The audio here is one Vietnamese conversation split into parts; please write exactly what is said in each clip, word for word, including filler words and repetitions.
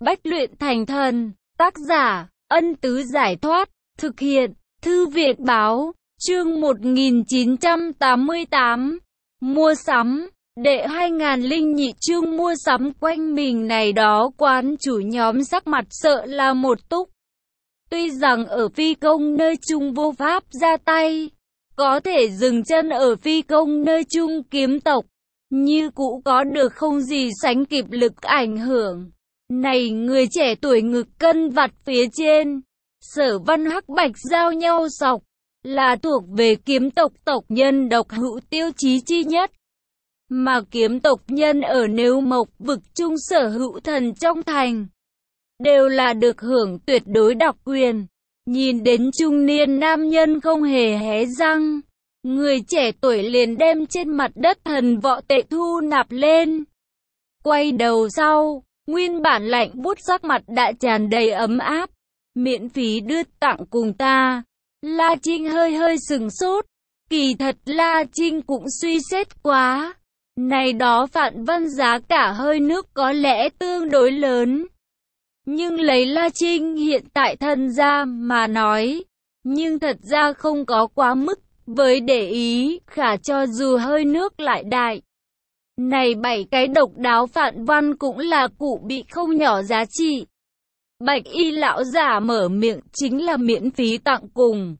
Bách luyện thành thần. Tác giả, Ân Tứ Giải Thoát. Thực hiện, Thư viện Báo. Chương một nghìn chín trăm tám mươi tám. Mua sắm. Đệ hai nghìn lẻ nhị chương mua sắm. Quanh mình này đó quán chủ nhóm sắc mặt sợ là một túc. Tuy rằng ở phi công nơi chung vô pháp ra tay, có thể dừng chân ở phi công nơi chung kiếm tộc, như cũ có được không gì sánh kịp lực ảnh hưởng. Này người trẻ tuổi ngực cân vặt phía trên, Sở Văn Hắc Bạch giao nhau sọc, là thuộc về kiếm tộc tộc nhân độc hữu tiêu chí chi nhất. Mà kiếm tộc nhân ở Nếu Mộc vực chung sở hữu thần trong thành, đều là được hưởng tuyệt đối đặc quyền. Nhìn đến trung niên nam nhân không hề hé răng, người trẻ tuổi liền đem trên mặt đất thần võ tệ thu nạp lên. Quay đầu sau, nguyên bản lạnh buốt sắc mặt đã tràn đầy ấm áp. Miễn phí đưa tặng cùng ta. La Trinh hơi hơi sừng sốt. Kỳ thật La Trinh cũng suy xét quá. Này đó Phạn Văn giá cả hơi nước có lẽ tương đối lớn. Nhưng lấy La Trinh hiện tại thân ra mà nói, nhưng thật ra không có quá mức với để ý, khả cho dù hơi nước lại đại. Này bảy cái độc đáo Phạn Văn cũng là cụ bị không nhỏ giá trị. Bạch y lão giả mở miệng chính là miễn phí tặng cùng.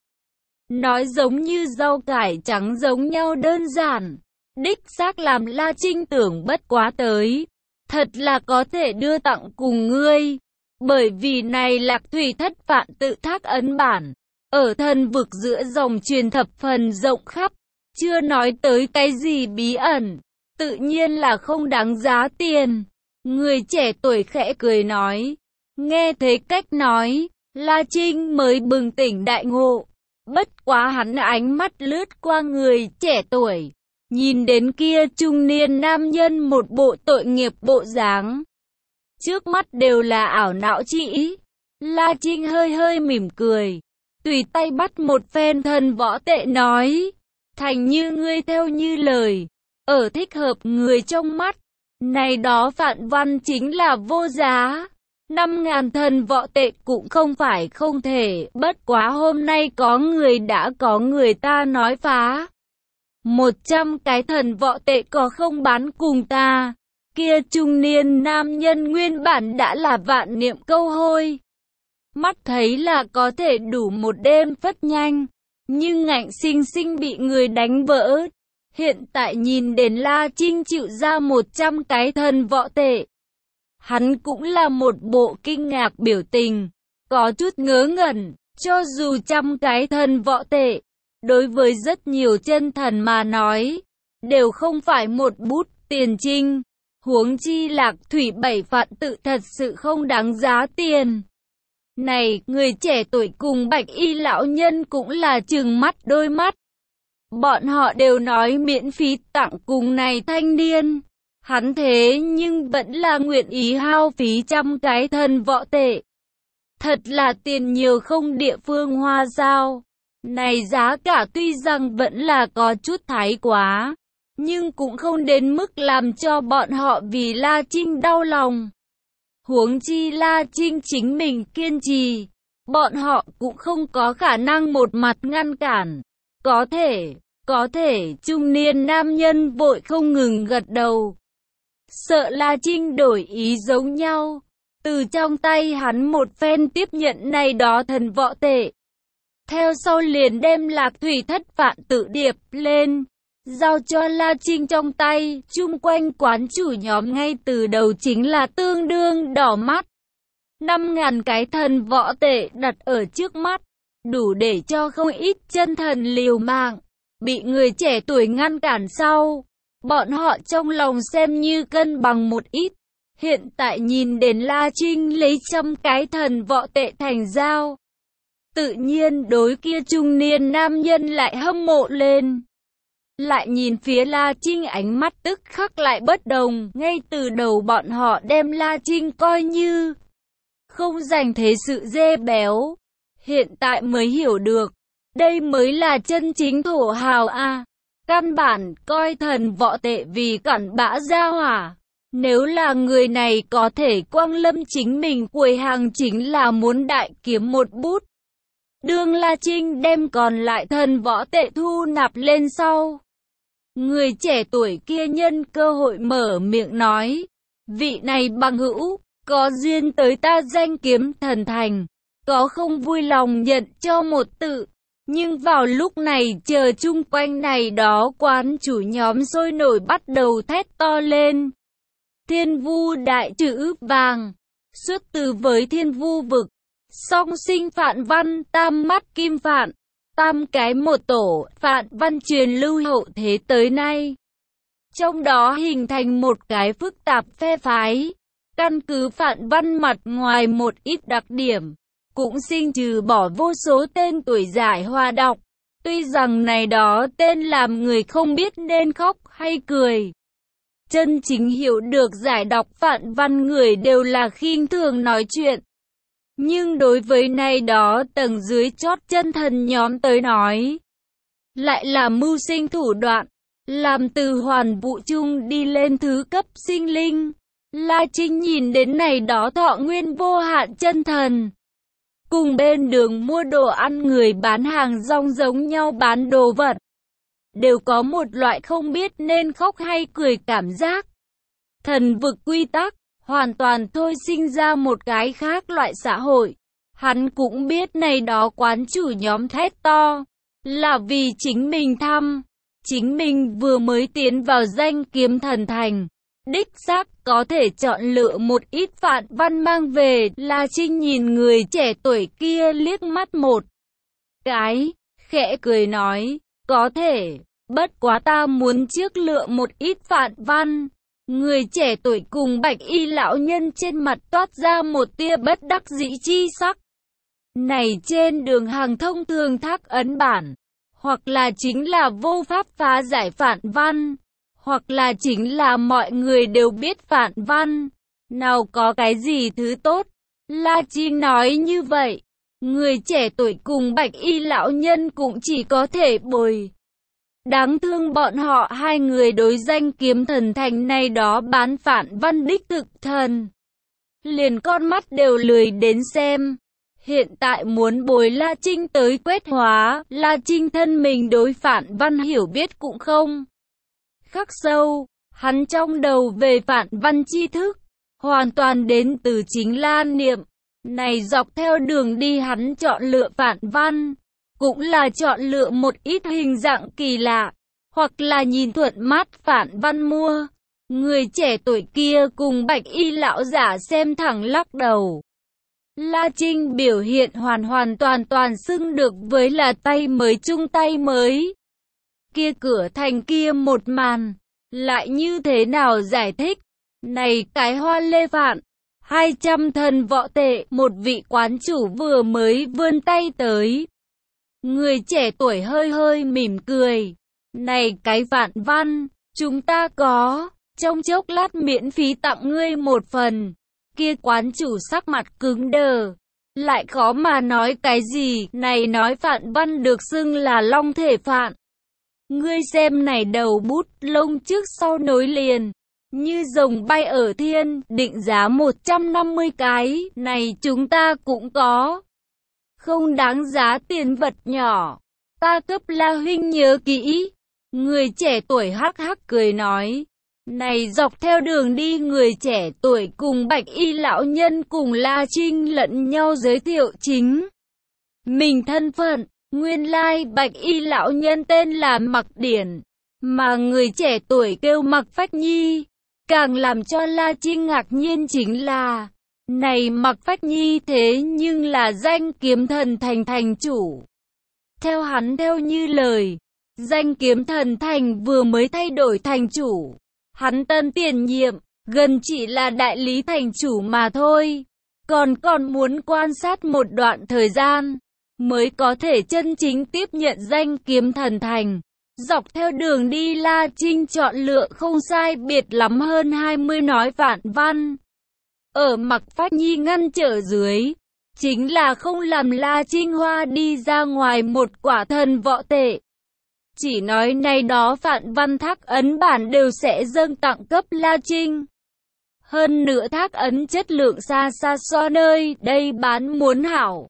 Nói giống như rau cải trắng giống nhau đơn giản. Đích xác làm La Trinh tưởng bất quá tới. Thật là có thể đưa tặng cùng ngươi. Bởi vì này Lạc Thủy Thất Phạn tự thác ấn bản. Ở thần vực giữa dòng truyền thập phần rộng khắp. Chưa nói tới cái gì bí ẩn. Tự nhiên là không đáng giá tiền. Người trẻ tuổi khẽ cười nói. Nghe thấy cách nói, La Trinh mới bừng tỉnh đại ngộ. Bất quá hắn ánh mắt lướt qua người trẻ tuổi. Nhìn đến kia trung niên nam nhân một bộ tội nghiệp bộ dáng. Trước mắt đều là ảo não chi ý. La Trinh hơi hơi mỉm cười. Tùy tay bắt một phen thần võ tệ nói. Thành như ngươi theo như lời. Ở thích hợp người trong mắt. Này đó Phạn Văn chính là vô giá. Năm ngàn thần võ tệ cũng không phải không thể. Bất quá hôm nay có người đã có người ta nói phá. Một trăm cái thần võ tệ có không bán cùng ta. Kia trung niên nam nhân nguyên bản đã là vạn niệm câu hôi. Mắt thấy là có thể đủ một đêm phất nhanh. Nhưng ngạnh sinh sinh bị người đánh vỡ. Hiện tại nhìn đến La Trinh chịu ra một trăm cái thần võ tệ. Hắn cũng là một bộ kinh ngạc biểu tình. Có chút ngớ ngẩn. Cho dù trăm cái thần võ tệ. Đối với rất nhiều chân thần mà nói. Đều không phải một bút tiền trinh. Huống chi Lạc Thủy bảy Phạn tự thật sự không đáng giá tiền. Này, người trẻ tuổi cùng Bạch y lão nhân cũng là trừng mắt đôi mắt. Bọn họ đều nói miễn phí tặng cùng này thanh niên. Hắn thế nhưng vẫn là nguyện ý hao phí trăm cái thần võ tệ. Thật là tiền nhiều không địa phương hoa sao. Này giá cả tuy rằng vẫn là có chút thái quá. Nhưng cũng không đến mức làm cho bọn họ vì La Trinh đau lòng. Huống chi La Trinh chính mình kiên trì. Bọn họ cũng không có khả năng một mặt ngăn cản. Có thể, có thể trung niên nam nhân vội không ngừng gật đầu. Sợ La Trinh đổi ý giống nhau. Từ trong tay hắn một phen tiếp nhận này đó thần võ tệ. Theo sau liền đem Lạc Thủy Thất Phạn tự điệp lên. Giao cho La Trinh trong tay, chung quanh quán chủ nhóm ngay từ đầu chính là tương đương đỏ mắt. Năm ngàn cái thần võ tệ đặt ở trước mắt, đủ để cho không ít chân thần liều mạng. Bị người trẻ tuổi ngăn cản sau, bọn họ trong lòng xem như cân bằng một ít. Hiện tại nhìn đến La Trinh lấy trăm cái thần võ tệ thành giao. Tự nhiên đối kia trung niên nam nhân lại hâm mộ lên. Lại nhìn phía La Trinh ánh mắt tức khắc lại bất đồng. Ngay từ đầu bọn họ đem La Trinh coi như không dành thế sự dê béo. Hiện tại mới hiểu được. Đây mới là chân chính thổ hào a. Căn bản coi thần võ tệ vì cặn bã gia hỏa. Nếu là người này có thể quang lâm chính mình quầy hàng chính là muốn đại kiếm một bút. Đương La Trinh đem còn lại thần võ tệ thu nạp lên sau. Người trẻ tuổi kia nhân cơ hội mở miệng nói, vị này bằng hữu, có duyên tới ta danh kiếm thần thành, có không vui lòng nhận cho một tự. Nhưng vào lúc này chờ chung quanh này đó quán chủ nhóm sôi nổi bắt đầu thét to lên. Thiên vu đại chữ vàng, xuất từ với thiên vu vực, song sinh Phạn Văn, tam mắt kim Phạn, tam cái một tổ, Phạn Văn truyền lưu hậu thế tới nay. Trong đó hình thành một cái phức tạp phe phái, căn cứ Phạn Văn mặt ngoài một ít đặc điểm, cũng sinh trừ bỏ vô số tên tuổi giải hoa đọc. Tuy rằng này đó tên làm người không biết nên khóc hay cười. Chân chính hiểu được giải đọc Phạn Văn người đều là khinh thường nói chuyện. Nhưng đối với này đó tầng dưới chót chân thần nhóm tới nói, lại là mưu sinh thủ đoạn, làm từ hoàn vũ chung đi lên thứ cấp sinh linh. La Trinh nhìn đến này đó thọ nguyên vô hạn chân thần. Cùng bên đường mua đồ ăn người bán hàng rong giống nhau bán đồ vật. Đều có một loại không biết nên khóc hay cười cảm giác. Thần vực quy tắc, hoàn toàn thôi sinh ra một cái khác loại xã hội. Hắn cũng biết này đó quán chủ nhóm thét to, là vì chính mình thăm. Chính mình vừa mới tiến vào danh kiếm thần thành. Đích xác có thể chọn lựa một ít Phạn Văn mang về. La Trinh nhìn người trẻ tuổi kia liếc mắt một cái, khẽ cười nói, có thể, bất quá ta muốn trước lựa một ít Phạn Văn. Người trẻ tuổi cùng bạch y lão nhân trên mặt toát ra một tia bất đắc dĩ chi sắc. Này trên đường hàng thông thường thác ấn bản, hoặc là chính là vô pháp phá giải Phạn Văn, hoặc là chính là mọi người đều biết Phạn Văn. Nào có cái gì thứ tốt? La Trinh nói như vậy, người trẻ tuổi cùng bạch y lão nhân cũng chỉ có thể bồi. Đáng thương bọn họ hai người đối danh kiếm thần thành này đó bán Phạn Văn đích thực thần. Liền con mắt đều lười đến xem. Hiện tại muốn bồi La Trinh tới quét hóa, La Trinh thân mình đối Phạn Văn hiểu biết cũng không khắc sâu. Hắn trong đầu về Phạn Văn tri thức, hoàn toàn đến từ chính La Niệm. Này dọc theo đường đi hắn chọn lựa Phạn Văn, cũng là chọn lựa một ít hình dạng kỳ lạ, hoặc là nhìn thuận mắt Phạn Văn mua. Người trẻ tuổi kia cùng bạch y lão giả xem thẳng lắc đầu. La Trinh biểu hiện hoàn hoàn toàn toàn xưng được với là tay mới chung tay mới. Kia cửa thành kia một màn, lại như thế nào giải thích? Này cái hoa lê Phạn, hai trăm thần võ tệ, một vị quán chủ vừa mới vươn tay tới. Người trẻ tuổi hơi hơi mỉm cười. Này cái Phạn Văn, chúng ta có, trong chốc lát miễn phí tặng ngươi một phần. Kia quán chủ sắc mặt cứng đờ, lại khó mà nói cái gì. Này nói Phạn Văn được xưng là long thể Phạn. Ngươi xem này đầu bút lông trước sau nối liền, như rồng bay ở thiên, định giá một trăm năm mươi cái, này chúng ta cũng có. Không đáng giá tiền vật nhỏ, ta cấp La huynh nhớ kỹ. Người trẻ tuổi hắc hắc cười nói. Này dọc theo đường đi người trẻ tuổi cùng bạch y lão nhân cùng La Trinh lẫn nhau giới thiệu chính mình thân phận. Nguyên lai bạch y lão nhân tên là Mặc Điển, mà người trẻ tuổi kêu Mặc Phách Nhi. Càng làm cho La Trinh ngạc nhiên chính là, này Mặc Phách Nhi thế nhưng là danh kiếm thần thành thành chủ. Theo hắn theo như lời, danh kiếm thần thành vừa mới thay đổi thành chủ. Hắn tân tiền nhiệm, gần chỉ là đại lý thành chủ mà thôi. Còn còn muốn quan sát một đoạn thời gian, mới có thể chân chính tiếp nhận danh kiếm thần thành. Dọc theo đường đi La Trinh chọn lựa không sai biệt lắm hơn hai mươi nói Phạn Văn. Ở Mặc Phách Nhi ngăn trở dưới, chính là không làm La Trinh hoa đi ra ngoài một quả thần võ tệ. Chỉ nói này đó Phạn Văn thác ấn bản đều sẽ dâng tặng cấp La Trinh. Hơn nữa thác ấn chất lượng xa xa so nơi đây bán muốn hảo.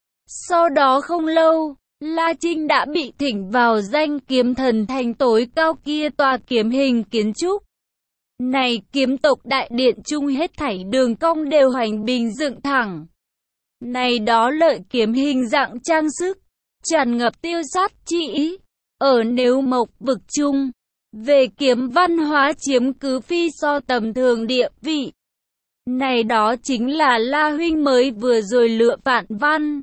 Sau đó không lâu, La Trinh đã bị thỉnh vào danh kiếm thần thành tối cao kia tòa kiếm hình kiến trúc. Này kiếm tộc đại điện chung hết thảy đường cong đều hành bình dựng thẳng. Này đó lợi kiếm hình dạng trang sức, tràn ngập tiêu sát chi ý. Ở nếu mộc vực chung, về kiếm văn hóa chiếm cứ phi so tầm thường địa vị. Này đó chính là La huynh mới vừa rồi lựa phạn văn.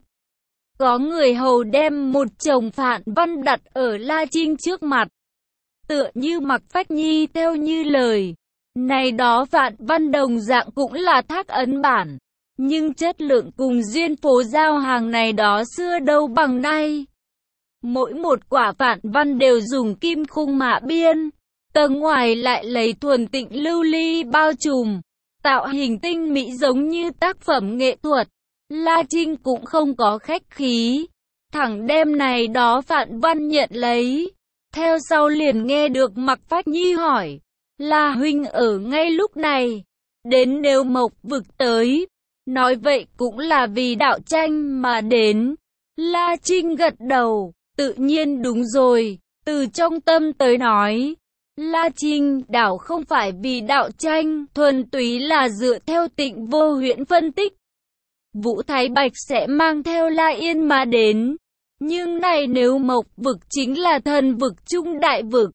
Có người hầu đem một chồng phạn văn đặt ở La Trinh trước mặt. Tựa như Mặc Phách Nhi theo như lời. Này đó phạn văn đồng dạng cũng là thác ấn bản. Nhưng chất lượng cùng duyên phố giao hàng này đó xưa đâu bằng nay. Mỗi một quả phạn văn đều dùng kim khung mạ biên. Tầng ngoài lại lấy thuần tịnh lưu ly bao trùm. Tạo hình tinh mỹ giống như tác phẩm nghệ thuật. La Trinh cũng không có khách khí. Thẳng đem này đó phạn văn nhận lấy. Theo sau liền nghe được Mặc Phách Nhi hỏi. La huynh ở ngay lúc này. Đến nếu mộc vực tới. Nói vậy cũng là vì đạo tranh mà đến. La Trinh gật đầu. Tự nhiên đúng rồi. Từ trong tâm tới nói. La Trinh đảo không phải vì đạo tranh. Thuần túy là dựa theo Tịnh Vô Huyễn phân tích. Vũ Thái Bạch sẽ mang theo La Yên mà đến. Nhưng này nếu mộc vực chính là thần vực trung đại vực.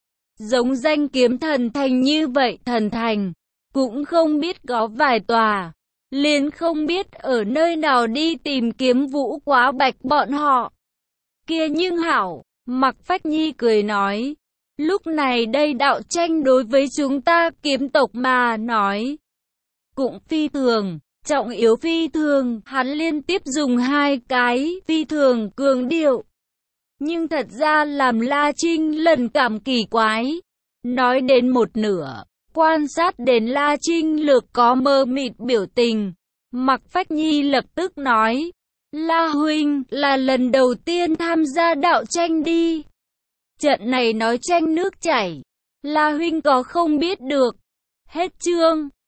Giống danh kiếm thần thành như vậy thần thành. Cũng không biết có vài tòa. Liền không biết ở nơi nào đi tìm kiếm Vũ Quá Bạch bọn họ. Kia nhưng hảo, Mặc Phách Nhi cười nói. Lúc này đây đạo tranh đối với chúng ta kiếm tộc mà nói. Cũng phi thường. Trọng yếu phi thường, hắn liên tiếp dùng hai cái phi thường cường điệu. Nhưng thật ra làm La Trinh lần cảm kỳ quái. Nói đến một nửa, quan sát đến La Trinh lược có mơ mịt biểu tình. Mặc Phách Nhi lập tức nói, La huynh là lần đầu tiên tham gia đạo tranh đi. Trận này nói tranh nước chảy, La huynh có không biết được. Hết chương.